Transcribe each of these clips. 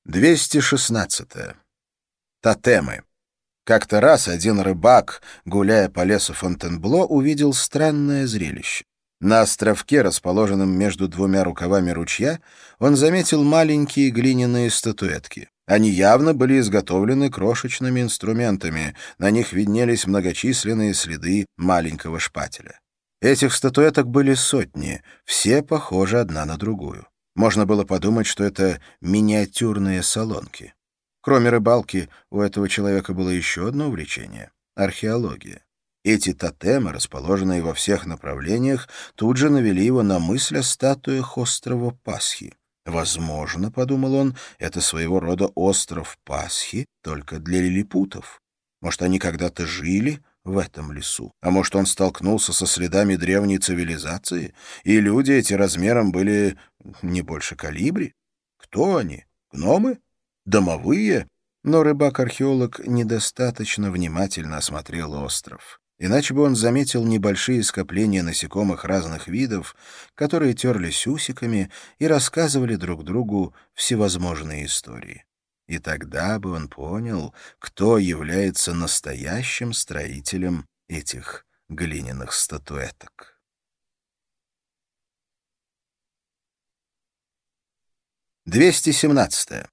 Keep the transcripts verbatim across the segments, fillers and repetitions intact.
двести шестнадцатое. Тотемы. Как-то раз один рыбак, гуляя по лесу Фонтенбло, увидел странное зрелище. На островке, расположенном между двумя рукавами ручья, он заметил маленькие глиняные статуэтки. Они явно были изготовлены крошечными инструментами, на них виднелись многочисленные следы маленького шпателя. Этих статуэток были сотни, все похожи одна на другую. Можно было подумать, что это миниатюрные солонки. Кроме рыбалки, у этого человека было еще одно увлечение — археология. Эти тотемы, расположенные во всех направлениях, тут же навели его на мысль о статуях острова Пасхи. Возможно, — подумал он, — это своего рода остров Пасхи, только для лилипутов. Может, они когда-то жили в этом лесу? А может, он столкнулся со следами древней цивилизации, и люди эти размером были не больше колибри? Кто они? Гномы? Домовые? Но рыбак-археолог недостаточно внимательно осмотрел остров. Иначе бы он заметил небольшие скопления насекомых разных видов, которые терлись усиками и рассказывали друг другу всевозможные истории. И тогда бы он понял, кто является настоящим строителем этих глиняных статуэток. двести семнадцатое.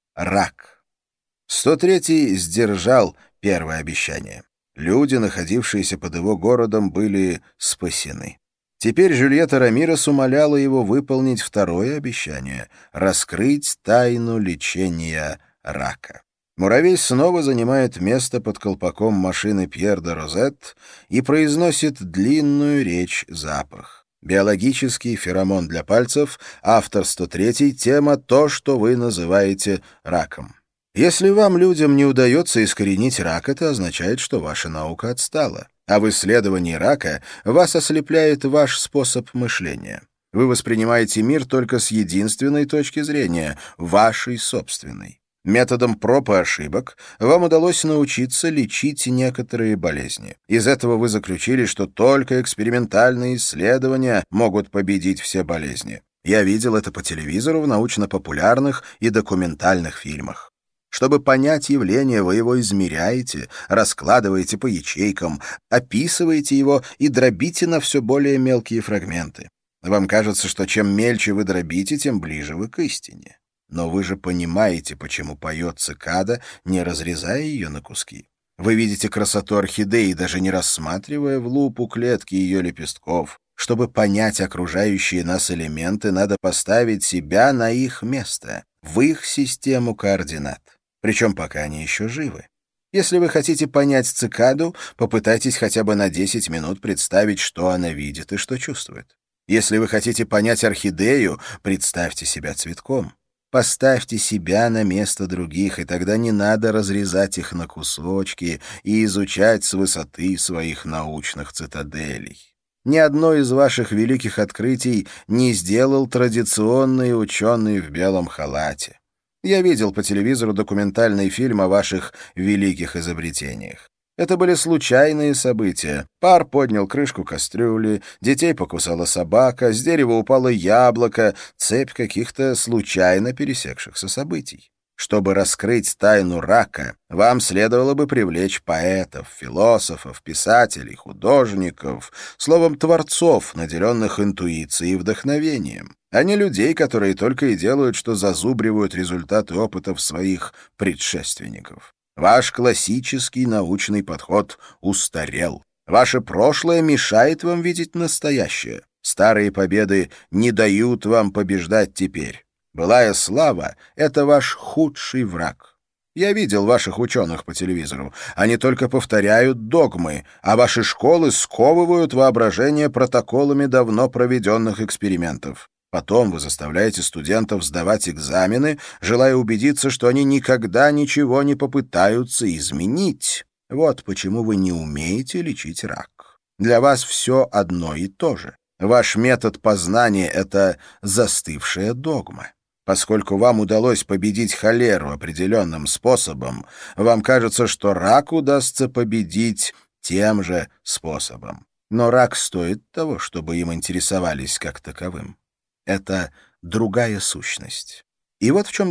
Рак. сто третий сдержал первое обещание. Люди, находившиеся под его городом, были спасены. Теперь Жюльетта Рамирес умоляла его выполнить второе обещание — раскрыть тайну лечения рака. Муравей снова занимает место под колпаком машины Пьер де Розет и произносит длинную речь-запах. Биологический феромон для пальцев, автор сто третий, тема «То, что вы называете раком». Если вам, людям, не удается искоренить рак, это означает, что ваша наука отстала. А в исследовании рака вас ослепляет ваш способ мышления. Вы воспринимаете мир только с единственной точки зрения — вашей собственной. Методом проб и ошибок вам удалось научиться лечить некоторые болезни. Из этого вы заключили, что только экспериментальные исследования могут победить все болезни. Я видел это по телевизору в научно-популярных и документальных фильмах. Чтобы понять явление, вы его измеряете, раскладываете по ячейкам, описываете его и дробите на все более мелкие фрагменты. Вам кажется, что чем мельче вы дробите, тем ближе вы к истине. Но вы же понимаете, почему поет цикада, не разрезая ее на куски. Вы видите красоту орхидеи, даже не рассматривая в лупу клетки ее лепестков. Чтобы понять окружающие нас элементы, надо поставить себя на их место, в их систему координат. Причем пока они еще живы. Если вы хотите понять цикаду, попытайтесь хотя бы на десять минут представить, что она видит и что чувствует. Если вы хотите понять орхидею, представьте себя цветком. Поставьте себя на место других, и тогда не надо разрезать их на кусочки и изучать с высоты своих научных цитаделей. Ни одно из ваших великих открытий не сделал традиционный ученый в белом халате. Я видел по телевизору документальный фильм о ваших великих изобретениях. Это были случайные события. Пар поднял крышку кастрюли, детей покусала собака, с дерева упало яблоко, цепь каких-то случайно пересекшихся событий. Чтобы раскрыть тайну рака, вам следовало бы привлечь поэтов, философов, писателей, художников, словом, творцов, наделенных интуицией и вдохновением, а не людей, которые только и делают, что зазубривают результаты опытов своих предшественников. Ваш классический научный подход устарел. Ваше прошлое мешает вам видеть настоящее. Старые победы не дают вам побеждать теперь. Былая слава — это ваш худший враг. Я видел ваших ученых по телевизору. Они только повторяют догмы, а ваши школы сковывают воображение протоколами давно проведенных экспериментов. Потом вы заставляете студентов сдавать экзамены, желая убедиться, что они никогда ничего не попытаются изменить. Вот почему вы не умеете лечить рак. Для вас все одно и то же. Ваш метод познания — это застывшая догма. Поскольку вам удалось победить холеру определенным способом, вам кажется, что рак удастся победить тем же способом. Но рак стоит того, чтобы им интересовались как таковым. Это другая сущность. И вот в чем дело.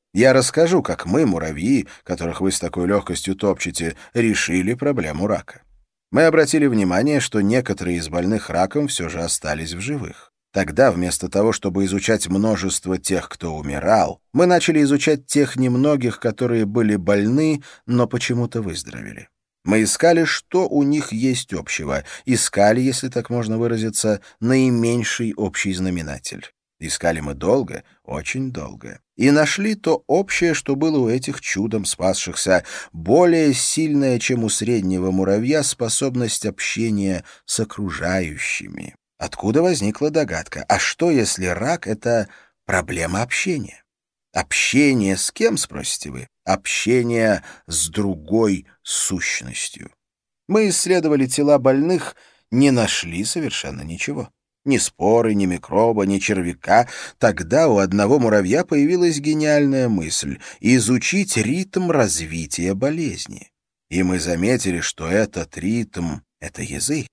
Я расскажу, как мы, муравьи, которых вы с такой легкостью топчете, решили проблему рака. Мы обратили внимание, что некоторые из больных раком все же остались в живых. Тогда, вместо того, чтобы изучать множество тех, кто умирал, мы начали изучать тех немногих, которые были больны, но почему-то выздоровели. Мы искали, что у них есть общего, искали, если так можно выразиться, наименьший общий знаменатель. Искали мы долго, очень долго. И нашли то общее, что было у этих чудом спасшихся, более сильная, чем у среднего муравья, способность общения с окружающими. Откуда возникла догадка? А что, если рак — это проблема общения? Общение с кем, спросите вы? Общение с другой сущностью. Мы исследовали тела больных, не нашли совершенно ничего. Ни споры, ни микроба, ни червяка. Тогда у одного муравья появилась гениальная мысль — изучить ритм развития болезни. И мы заметили, что этот ритм — это язык.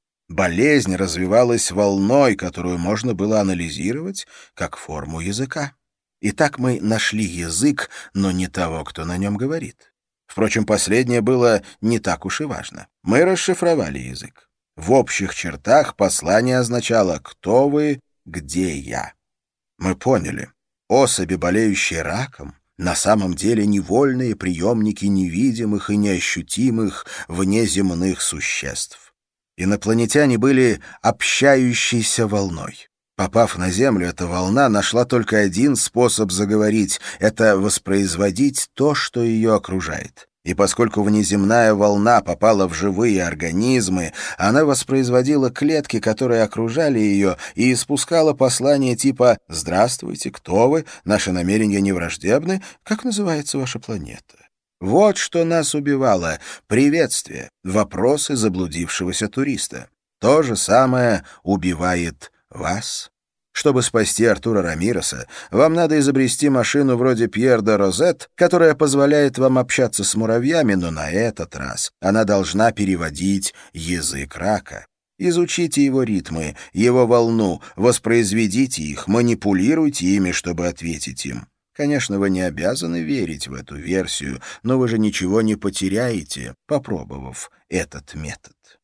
Болезнь развивалась волной, которую можно было анализировать как форму языка. Итак, мы нашли язык, но не того, кто на нем говорит. Впрочем, последнее было не так уж и важно. Мы расшифровали язык. В общих чертах послание означало «Кто вы? Где я?». Мы поняли. Особи, болеющие раком, на самом деле невольные приемники невидимых и неощутимых внеземных существ. Инопланетяне были общающейся волной. Попав на Землю, эта волна нашла только один способ заговорить — это воспроизводить то, что ее окружает. И поскольку внеземная волна попала в живые организмы, она воспроизводила клетки, которые окружали ее, и испускала послания типа «Здравствуйте, кто вы? Наши намерения не враждебны. Как называется ваша планета?» Вот что нас убивало — приветствие, вопросы заблудившегося туриста. То же самое убивает вас. Чтобы спасти Артура Рамиреса, вам надо изобрести машину вроде Пьер де Розет, которая позволяет вам общаться с муравьями, но на этот раз она должна переводить язык рака. Изучите его ритмы, его волну, воспроизведите их, манипулируйте ими, чтобы ответить им. Конечно, вы не обязаны верить в эту версию, но вы же ничего не потеряете, попробовав этот метод.